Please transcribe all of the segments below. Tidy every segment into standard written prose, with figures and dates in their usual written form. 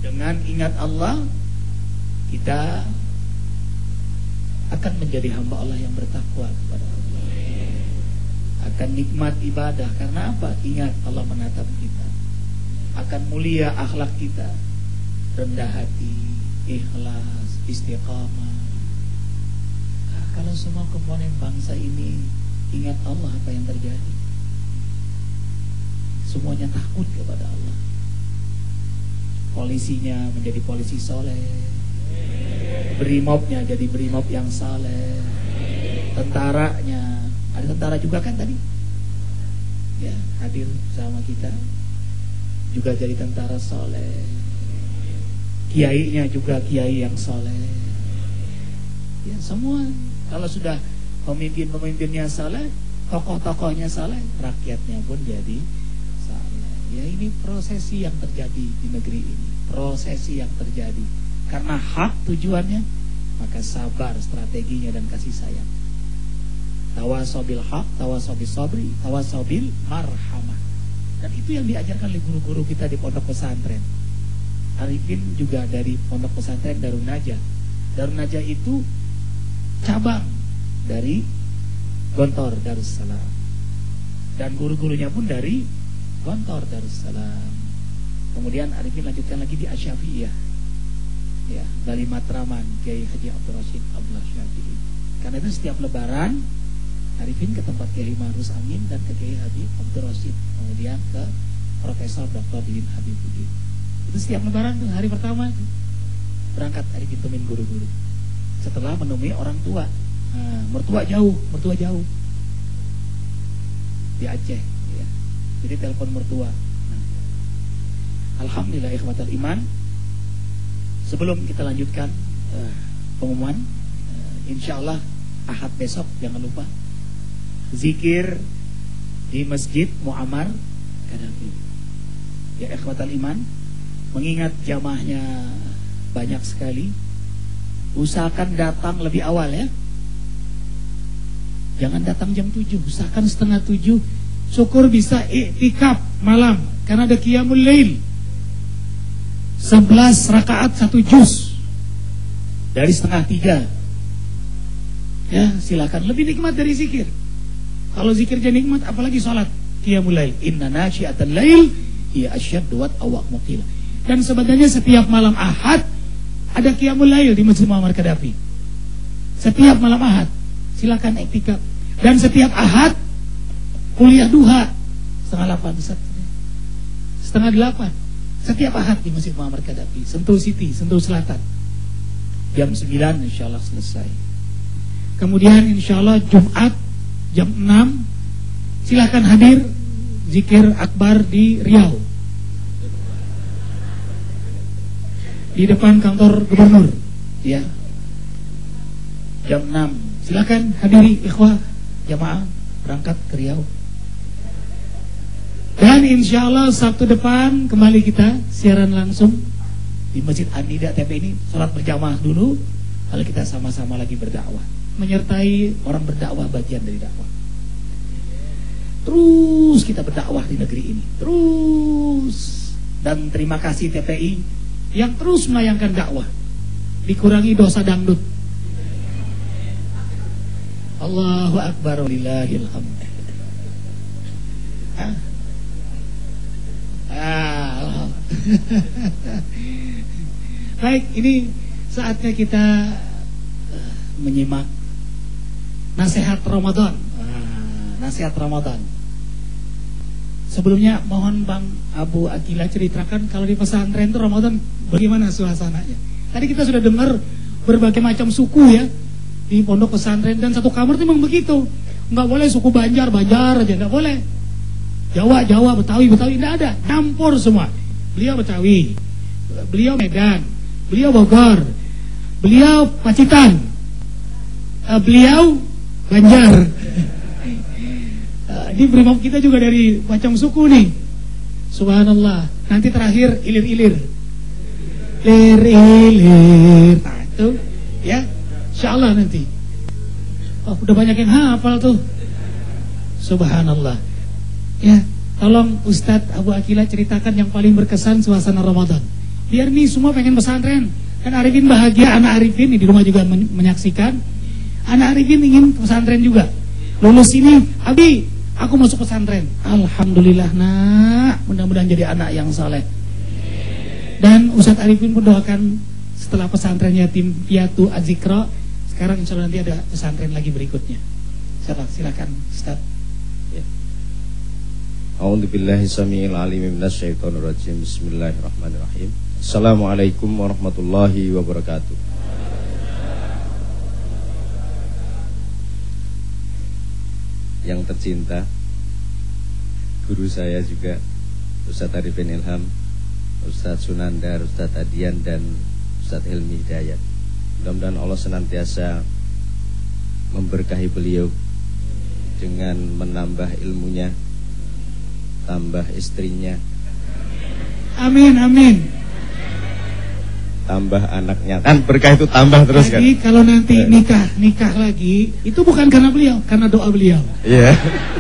Dengan ingat Allah, kita akan menjadi hamba Allah yang bertakwa kepada Allah. Akan nikmat ibadah. Karena apa? Ingat Allah menatap kita. Akan mulia akhlak kita, rendah hati, ikhlas, istiqamah. Kalau semua komponen bangsa ini ingat Allah, apa yang terjadi? Semuanya takut kepada Allah. Polisinya menjadi polisi soleh, brimobnya jadi brimob yang saleh, tentaranya, ada tentara juga kan tadi ya, hadir sama kita juga jadi tentara soleh, kiainya juga kiai yang soleh ya. Semua kalau sudah pemimpinnya saleh, tokoh-tokohnya saleh, rakyatnya pun jadi saleh ya. Ini prosesi yang terjadi di negeri ini, prosesi yang terjadi karena hak tujuannya, maka sabar strateginya dan kasih sayang. Tawasobil haq, tawasobil sabri, tawasobil marhamah. Dan itu yang diajarkan oleh guru-guru kita di pondok pesantren. Arifin juga dari pondok pesantren Darun Najah. Darun Najah itu cabang dari Gontor Darussalam. Dan guru-gurunya pun dari Gontor Darussalam. Kemudian Arifin lanjutkan lagi di Asy-Syafi'iyah. Ya, dari Matraman Kiai Haji Abdul Rashid Abdullah Syafi'i. Karena itu setiap lebaran Arifin ke tempat Kiai Ma'ruf Amin dan ke Kiai Habib Abdul Rashid, kemudian ke Profesor Dr. Didin Habibuddin. Itu setiap lebaran tuh, hari pertama itu berangkat Arifin temuin guru-guru. Setelah menemui orang tua, mertua jauh di Aceh ya. Jadi telepon mertua. Alhamdulillah ikhwatal iman. Sebelum kita lanjutkan pengumuman, insyaallah Ahad besok jangan lupa zikir di Masjid Muammar Gaddafi. Ya ikhwatal iman, mengingat jamaahnya banyak sekali, usahakan datang lebih awal ya. Jangan datang jam 7, usahakan setengah 7. Syukur bisa iktikaf malam karena ada qiyamul lail 11 rakaat 1 juz dari setengah 3. Ya, silakan, lebih nikmat dari zikir. Kalau zikir jadi nikmat, apalagi sholat qiyamul lail. Inna nasyi'atal lail hiya asyaddu wat'awa muqila. Dan sebenarnya setiap malam Ahad ada qiyamul lail di Masjid Muammar Gaddafi. Setiap malam Ahad silakan iktikaf. Dan setiap Ahad kuliah duha setengah 8, setengah 8. Setiap Ahad di Masjid Muammar Gaddafi, Sentul City, Sentul Selatan. Jam 9 insyaallah selesai. Kemudian insyaallah Jumat jam 6 silakan hadir zikir akbar di Riau, di depan kantor gubernur ya. Jam 6 silakan hadiri ikhwah jamaah berangkat ke Riau. Dan insyaallah Sabtu depan kembali kita siaran langsung di Masjid An-Nida TP ini, sholat berjamaah dulu, lalu kita sama-sama lagi berdakwah, menyertai orang berdakwah, bagian dari dakwah. Terus kita berdakwah di negeri ini, terus. Dan terima kasih TPI yang terus melayangkan dakwah, dikurangi dosa dangdut. Allahu Akbar, walillahil hamd. Baik, ini saatnya kita menyimak nasihat Ramadan. Nasihat Ramadan. Sebelumnya mohon Bang Abu Akila ceritakan kalau di pesantren itu Ramadan bagaimana suasananya. Tadi kita sudah dengar berbagai macam suku ya di pondok pesantren, dan satu kamar itu memang begitu. Nggak boleh suku Banjar aja, nggak boleh. Jawa, Betawi, tidak ada, campur semua. Beliau Betawi, beliau Medan, beliau Bogor, beliau Pacitan, beliau Banjar. Ini brimob kita juga dari macam suku nih. Subhanallah. Nanti terakhir ilir-ilir. Lir-ilir. Nah itu ya, insyaallah nanti. Oh, udah banyak yang hafal tuh. Subhanallah. Ya, tolong Ustadz Abu Akila ceritakan yang paling berkesan suasana Ramadan. biar nih semua pengen pesantren. Dan Arifin bahagia, anak Arifin di rumah juga menyaksikan. Anak Arifin ingin pesantren juga. Lulus ini, Abi, aku masuk pesantren. Alhamdulillah nak, mudah-mudahan jadi anak yang saleh. Dan Ustadz Arifin pun doakan setelah pesantren yatim piatu Azikra, sekarang insya Allah nanti ada pesantren lagi berikutnya. Silakan Ustadz. A'udzubillahi samiil alim minasyaitonir rajim. Bismillahirrahmanirrahim. Assalamualaikum warahmatullahi wabarakatuh. Yang tercinta, guru saya juga Ustadz Arifin Ilham, Ustadz Sunandar, Ustadz Adian, dan Ustadz Hilmi Hidayat. Mudah-mudahan Allah senantiasa memberkahi beliau dengan menambah ilmunya, tambah istrinya, amin, amin, tambah anaknya. Kan berkah itu tambah terus kan. Jadi kalau nanti nikah lagi, itu bukan karena beliau, karena doa beliau. Iya.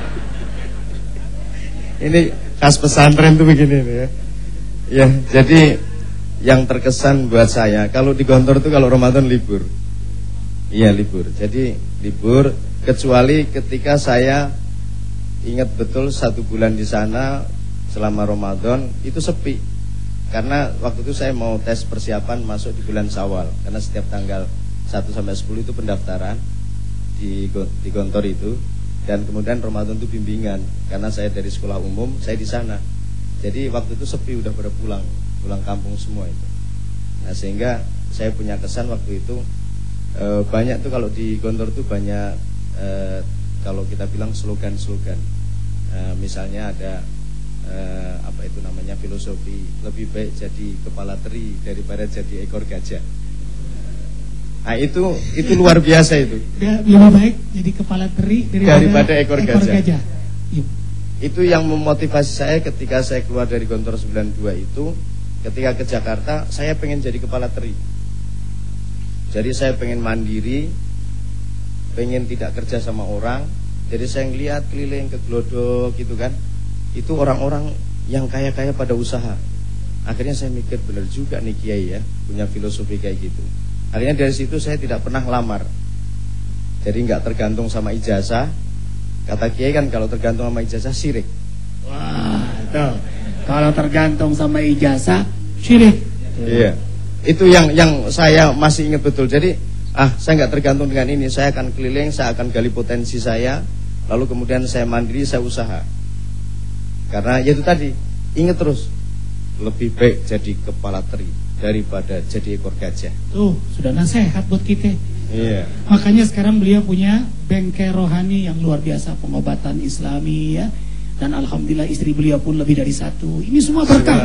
Ini khas pesantren tuh begini nih ya. Ya, jadi yang terkesan buat saya, kalau di Gontor tuh kalau Ramadan libur. Iya, libur. Jadi libur, kecuali ketika saya ingat betul 1 bulan di sana selama Ramadan itu sepi. Karena waktu itu saya mau tes persiapan masuk di bulan Syawal. Karena setiap tanggal 1 sampai 10 itu pendaftaran di Gontor itu. Dan kemudian Ramadan itu bimbingan. Karena saya dari sekolah umum, saya di sana. Jadi waktu itu sepi, udah pada pulang kampung semua itu. Nah, sehingga saya punya kesan waktu itu banyak tuh kalau di Gontor tuh banyak kalau kita bilang slogan-slogan. Misalnya ada apa itu namanya, filosofi lebih baik jadi kepala teri daripada jadi ekor gajah. Nah, itu luar biasa itu. Lebih baik jadi kepala teri daripada ekor gajah. Itu yang memotivasi saya ketika saya keluar dari Gontor 92 itu. Ketika ke Jakarta, saya pengen jadi kepala teri. Jadi saya pengen mandiri, pengen tidak kerja sama orang. Jadi saya ngeliat keliling ke Glodok gitu kan, itu orang-orang yang kaya-kaya pada usaha. Akhirnya saya mikir, benar juga nih Kiai ya, punya filosofi kayak gitu. Akhirnya dari situ saya tidak pernah lamar. Jadi nggak tergantung sama ijazah. Kata Kiai kan kalau tergantung sama ijazah syirik. Wah, tuh. Kalau tergantung sama ijazah syirik. Iya. Itu yang saya masih ingat betul. Jadi saya nggak tergantung dengan ini. Saya akan keliling, saya akan gali potensi saya. Lalu kemudian saya mandiri, saya usaha. Karena ya itu tadi, ingat terus, lebih baik jadi kepala teri daripada jadi ekor gajah. Tuh, sudah nasihat buat kita. Iya. Makanya sekarang beliau punya bengkel rohani yang luar biasa, pengobatan Islami ya. Dan alhamdulillah istri beliau pun lebih dari 1. Ini semua berkah.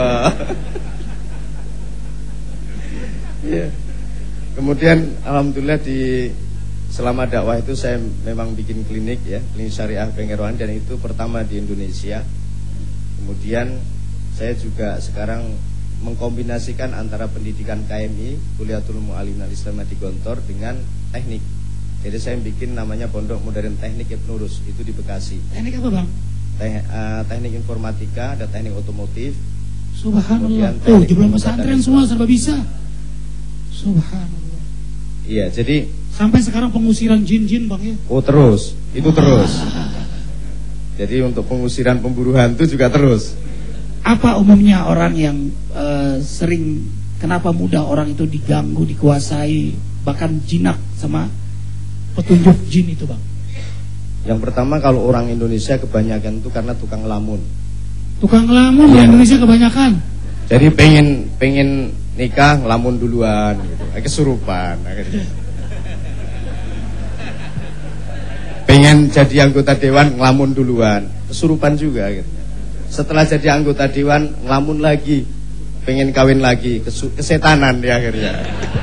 Iya. Kemudian alhamdulillah selama dakwah itu saya memang bikin klinik ya, klinik syariah bengkel rohani, dan itu pertama di Indonesia. Kemudian saya juga sekarang mengkombinasikan antara pendidikan KMI, Kuliatul Mu'allimin Al-Islamiyah di Gontor, dengan teknik. Jadi saya bikin namanya Pondok Modern Teknik Ibnu Rus, itu di Bekasi. Teknik apa, Bang? Teknik informatika, ada teknik otomotif. Subhanallah. Tuh, jumlah pesantren semua serba bisa. Subhanallah. Iya, jadi sampai sekarang pengusiran jin-jin, Bang ya. Oh, terus. Itu terus. Jadi untuk pengusiran pemburu hantu juga terus. Apa umumnya orang yang sering, kenapa mudah orang itu diganggu, dikuasai, bahkan jinak sama petunjuk jin itu, Bang? Yang pertama, kalau orang Indonesia kebanyakan itu karena tukang lamun. Tukang lamun ya. Di Indonesia kebanyakan. Jadi pengen nikah ngelamun duluan gitu. Kesurupan akhirnya. Pengen jadi anggota dewan ngelamun duluan, kesurupan juga akhirnya. Setelah jadi anggota dewan ngelamun lagi, pengen kawin lagi, kesetanan di akhirnya.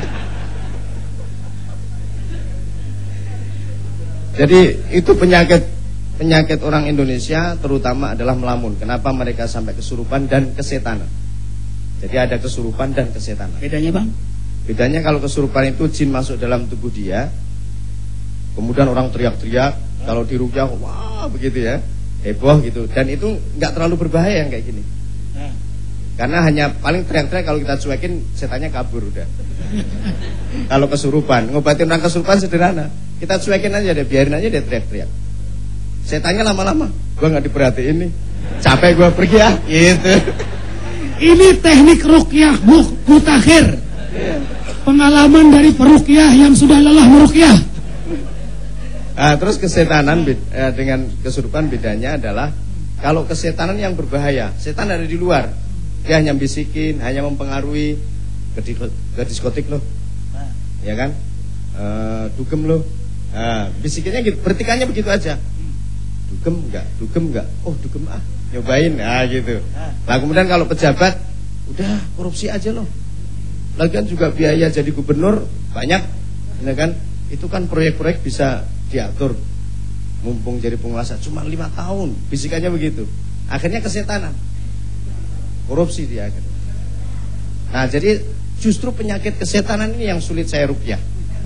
Jadi itu penyakit orang Indonesia terutama adalah melamun. Kenapa mereka sampai kesurupan dan kesetanan? Jadi ada kesurupan dan kesetanan. Bedanya, Bang? Bedanya kalau kesurupan itu jin masuk dalam tubuh dia, kemudian orang teriak-teriak, kalau diruqyah wah begitu ya, heboh gitu. Dan itu nggak terlalu berbahaya yang kayak gini. Karena hanya paling teriak-teriak, kalau kita cuekin setannya kabur udah. Kalau kesurupan, ngobatin orang kesurupan sederhana. Kita cuekin aja deh, biarin aja dia teriak-teriak. Setannya lama-lama, gua nggak diperhatiin nih, capek gua pergi ya, gitu. Ini teknik ruqyah mutakhir. Pengalaman dari peruqyah yang sudah lelah meruqyah. Nah, terus kesetanan dengan kesurupan bedanya adalah kalau kesetanan yang berbahaya, setan ada di luar, dia hanya bisikin, hanya mempengaruhi ke diskotik loh, ya kan, dugem loh, bisikinnya gitu, bertikannya begitu aja. Dugem enggak, oh dugem nyobain, gitu. Nah kemudian kalau pejabat, udah korupsi aja loh. Lagian juga biaya jadi gubernur banyak, ya kan? Itu kan proyek-proyek bisa diatur. Mumpung jadi penguasa cuma 5 tahun, bisikannya begitu. Akhirnya kesetanan, korupsi dia akhirnya. Nah jadi justru penyakit kesetanan ini yang sulit saya ruqyah.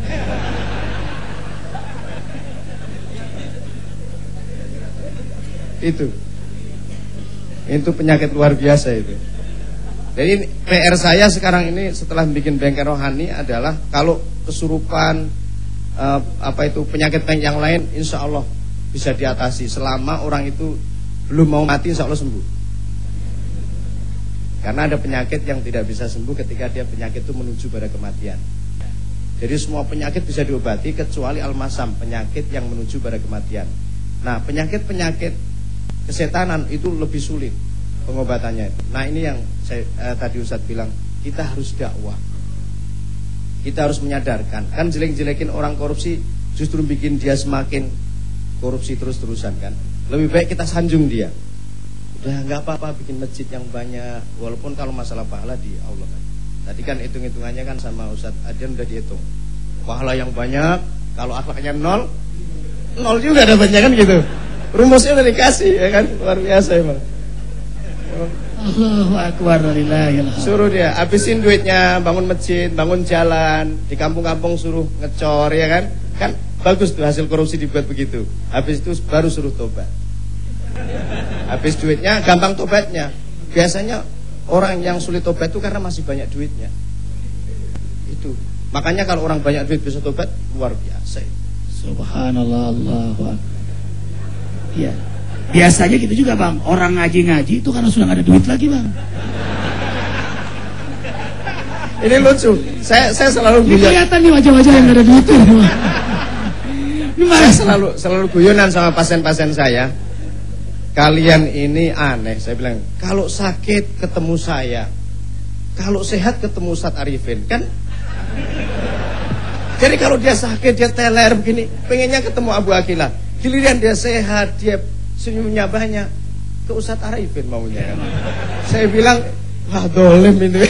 Itu penyakit luar biasa itu. Jadi PR saya sekarang ini setelah bikin bengkel rohani adalah kalau kesurupan penyakit yang lain, insya Allah bisa diatasi selama orang itu belum mau mati, insya Allah sembuh. Karena ada penyakit yang tidak bisa sembuh ketika dia penyakit itu menuju pada kematian. Jadi semua penyakit bisa diobati kecuali al-masam, penyakit yang menuju pada kematian. Nah penyakit kesetanan itu lebih sulit pengobatannya. Nah ini yang tadi Ustadz bilang, kita harus dakwah, kita harus menyadarkan. Kan jelek-jelekin orang korupsi justru bikin dia semakin korupsi terus-terusan kan. Lebih baik kita sanjung dia, udah nggak apa-apa bikin masjid yang banyak, walaupun kalau masalah pahala di Allah kan. Tadi kan hitung-hitungannya kan sama Ustadz Adian udah dihitung, pahala yang banyak kalau akhlaknya nol juga dapatnya kan gitu. Rumusnya udah dikasih ya kan, luar biasa emang. Allahu akbar, walillahilhamd. Suruh dia habisin duitnya, bangun masjid, bangun jalan, di kampung-kampung suruh ngecor ya kan. Kan bagus tuh hasil korupsi dibuat begitu. Habis itu baru suruh tobat. Habis duitnya gampang tobatnya. Biasanya orang yang sulit tobat itu karena masih banyak duitnya. Itu. Makanya kalau orang banyak duit bisa tobat, luar biasa. Subhanallah, Allahu akbar. Ya, biasanya gitu juga bang. Orang ngaji-ngaji itu karena sudah gak ada duit lagi bang. Ini lucu. Saya selalu kelihatan nih wajah-wajah yang gak ada duit itu. Saya selalu guyonan sama pasien-pasien saya. Kalian ini aneh. Saya bilang, kalau sakit ketemu saya, kalau sehat ketemu Ustadz Arifin kan. Jadi kalau dia sakit, dia teler begini, pengennya ketemu Abu Akilah. Giliran dia sehat, dia senyumnya banyak, ke Ustadz Arifin maunya kan. Saya bilang, wah dolim ini.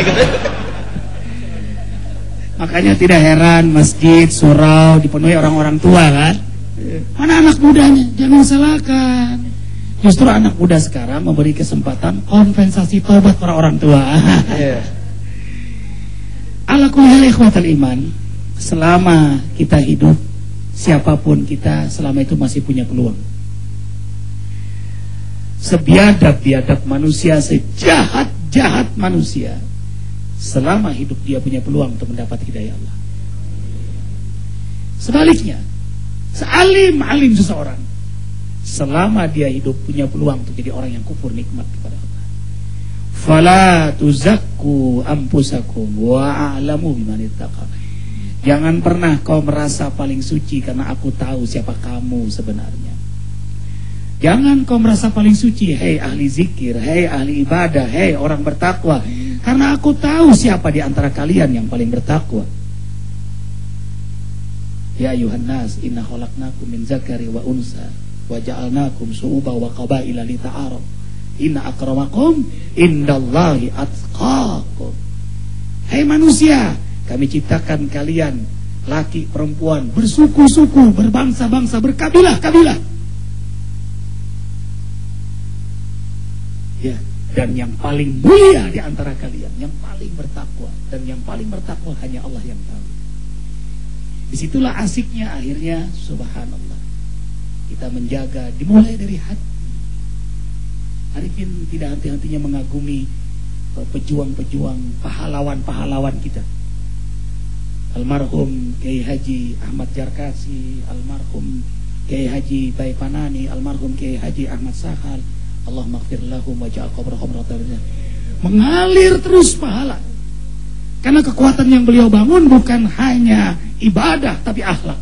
Makanya tidak heran masjid, surau dipenuhi orang-orang tua kan. Mana anak mudanya? Jangan salahkan. Justru anak muda sekarang memberi kesempatan kompensasi taubat para orang tua. Ala kulli hal ikhwatal iman, selama kita hidup, siapapun kita, selama itu masih punya peluang. Sebiadab-biadab manusia, sejahat-jahat manusia, selama hidup dia punya peluang untuk mendapat hidayah Allah. Sebaliknya, sealim-alim seseorang, selama dia hidup punya peluang untuk jadi orang yang kufur nikmat kepada Allah. Fala tuzakku ampusakum wa a'lamu biman ittaqa. Jangan pernah kau merasa paling suci karena aku tahu siapa kamu sebenarnya. Jangan kau merasa paling suci, hei ahli zikir, hei ahli ibadah, hei orang bertakwa, karena aku tahu siapa di antara kalian yang paling bertakwa. Ya ayuhan nas, inna khalaqnakum min zakari wa unsa wa ja'alnakum syu'uba wa qabaila lita'arafu. Inna akramakum indallahi atqakum. Hei manusia, kami ciptakan kalian laki perempuan, bersuku-suku, berbangsa-bangsa, berkabilah-kabilah. Ya, dan yang paling mulia di antara kalian, yang paling bertakwa, dan yang paling bertakwa hanya Allah yang tahu. Disitulah asiknya akhirnya, subhanallah, kita menjaga dimulai dari hati. Arifin tidak henti-hentinya mengagumi pejuang-pejuang, pahlawan-pahlawan kita. Almarhum Kiai Haji Ahmad Jarkasi, almarhum Kiai Haji Baipanani, almarhum Kiai Haji Ahmad Sahal. Allahumma ighfir lahum waj'al qabrahum rawdatan. Mengalir terus pahala. Karena kekuatan yang beliau bangun bukan hanya ibadah tapi akhlak.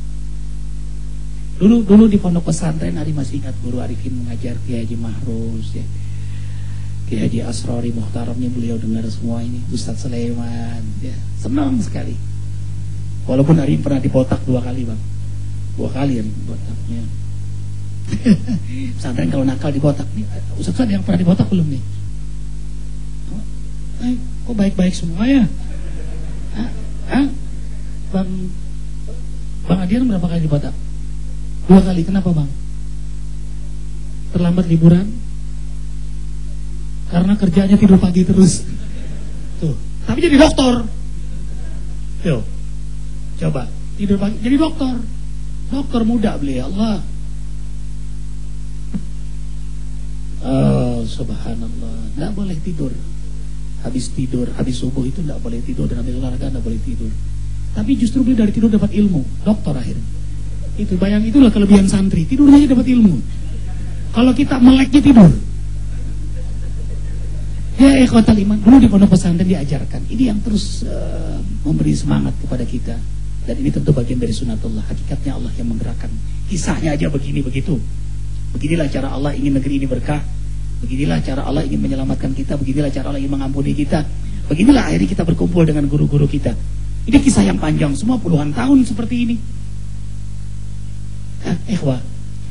Dulu di pondok pesantren, Ari masih ingat guru Arifin mengajar Kiai Haji Mahrus ya. Kiai Haji Asrori Muhtaramnya beliau dengar semua ini, Ustadz Sulaiman ya. Senang sekali. Walaupun Ari pernah dibotak 2 kali, Bang. 2 kali ya dibotaknya. Pesantren kalau nakal dibotak nih. Ustadz ada yang pernah dibotak belum nih? Kok baik-baik semua ya? Bang Adian berapa kali dibotak? 2 kali. Kenapa, Bang? Terlambat liburan? Karena kerjanya tidur pagi terus. Tuh, tapi jadi dokter. Tuh. Coba, tidur pagi jadi dokter. Dokter muda beliau, Allah. Oh, subhanallah. Enggak boleh tidur. Habis subuh itu enggak boleh tidur, dan habis olahraga enggak boleh tidur. Tapi justru beliau dari tidur dapat ilmu, dokter akhirnya. Itu itulah kelebihan santri, tidurnya aja dapat ilmu. Kalau kita meleknya tidur. Ya ikhwatal iman, dulu di pondok pesantren diajarkan. Ini yang terus memberi semangat kepada kita. Dan ini tentu bagian dari sunatullah. Hakikatnya Allah yang menggerakkan. Kisahnya aja begini begitu. Beginilah cara Allah ingin negeri ini berkah. Beginilah cara Allah ingin menyelamatkan kita. Beginilah cara Allah ingin mengampuni kita. Beginilah akhirnya kita berkumpul dengan guru-guru kita. Ini kisah yang panjang, semua puluhan tahun seperti ini. Ikhwah,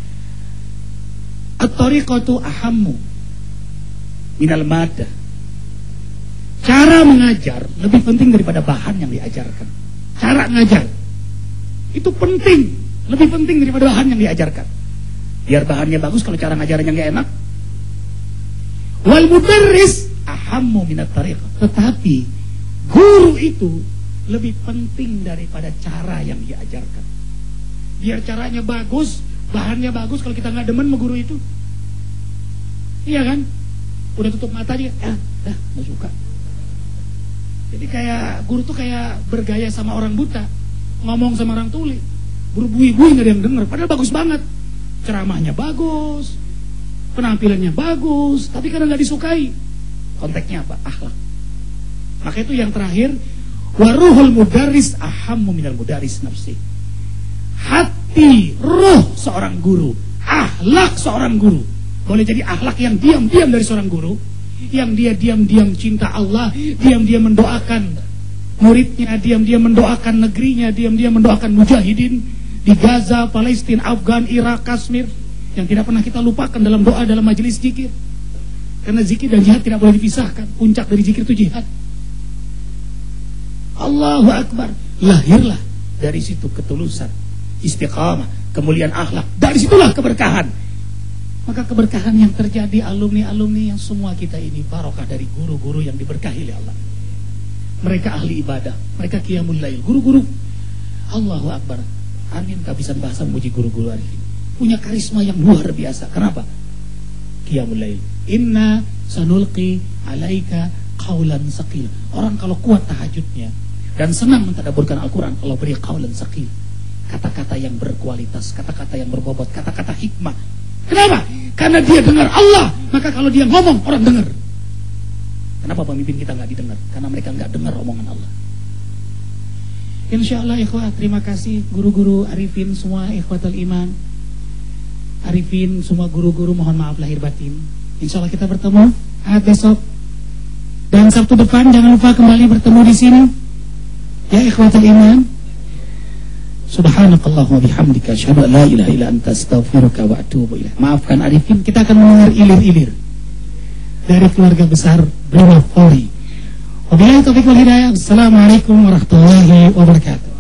at-tariqatu ahammu minal madah. Cara mengajar lebih penting daripada bahan yang diajarkan. Cara ngajar itu penting, lebih penting daripada bahan yang diajarkan. Biar bahannya bagus, kalau cara ngajarnya nggak enak. Wal mudarris ahammu minat tariqah. Tetapi guru itu lebih penting daripada cara yang diajarkan. Biar caranya bagus, bahannya bagus, kalau kita nggak demen sama guru itu, iya kan? Udah tutup matanya, nggak suka. Jadi kayak guru tuh kayak bergaya sama orang buta, ngomong sama orang tuli, berbui-bui nggak ada yang denger. Padahal bagus banget, ceramahnya bagus, penampilannya bagus, tapi kadang nggak disukai. Konteksnya apa? Akhlak. Maka itu yang terakhir, waruhul mudaris ahammu minal mudaris nafsi. Hati, roh seorang guru, akhlak seorang guru. Boleh jadi akhlak yang diam-diam dari seorang guru, yang dia diam-diam cinta Allah, diam-diam mendoakan muridnya, diam-diam mendoakan negerinya, diam-diam mendoakan mujahidin di Gaza, Palestina, Afgan, Irak, Kashmir, yang tidak pernah kita lupakan dalam doa, dalam majelis zikir. Karena zikir dan jihad tidak boleh dipisahkan. Puncak dari zikir itu jihad. Allahu Akbar. Lahirlah dari situ ketulusan, istiqamah, kemuliaan akhlak. Dari situlah keberkahan. Maka keberkahan yang terjadi, alumni-alumni yang semua kita ini barokah dari guru-guru yang diberkahi oleh Allah. Mereka ahli ibadah, mereka qiyamul lail, guru-guru. Allahu Akbar. Amin, kehabisan bahasa memuji guru-guru hari ini. Punya karisma yang luar biasa. Kenapa? Qiyamul lail. Inna sanulqi alaika qaulan saqil. Orang kalau kuat tahajudnya dan senang mentadabburkan Al-Quran, Allah beri qaulan saqil. Kata-kata yang berkualitas, kata-kata yang berbobot, kata-kata hikmah. Kenapa? Karena dia dengar Allah. Maka kalau dia ngomong, orang dengar. Kenapa pemimpin kita nggak didengar? Karena mereka nggak dengar omongan Allah. Insyaallah ikhwah, terima kasih guru-guru Arifin semua, ikhwatul iman Arifin, semua guru-guru, mohon maaf lahir batin. Insyaallah kita bertemu besok dan Sabtu depan. Jangan lupa kembali bertemu di sini ya ikhwatul iman. Subhanakallahumma bihamdika asyhadu an la ilaha illa anta astaghfiruka wa atubu ilaik. Maafkan Arifin, kita akan mendengar ilir-ilir dari keluarga besar Brimob Polri. Wabillahi taufiq wal hidayah. Assalamualaikum warahmatullahi wabarakatuh.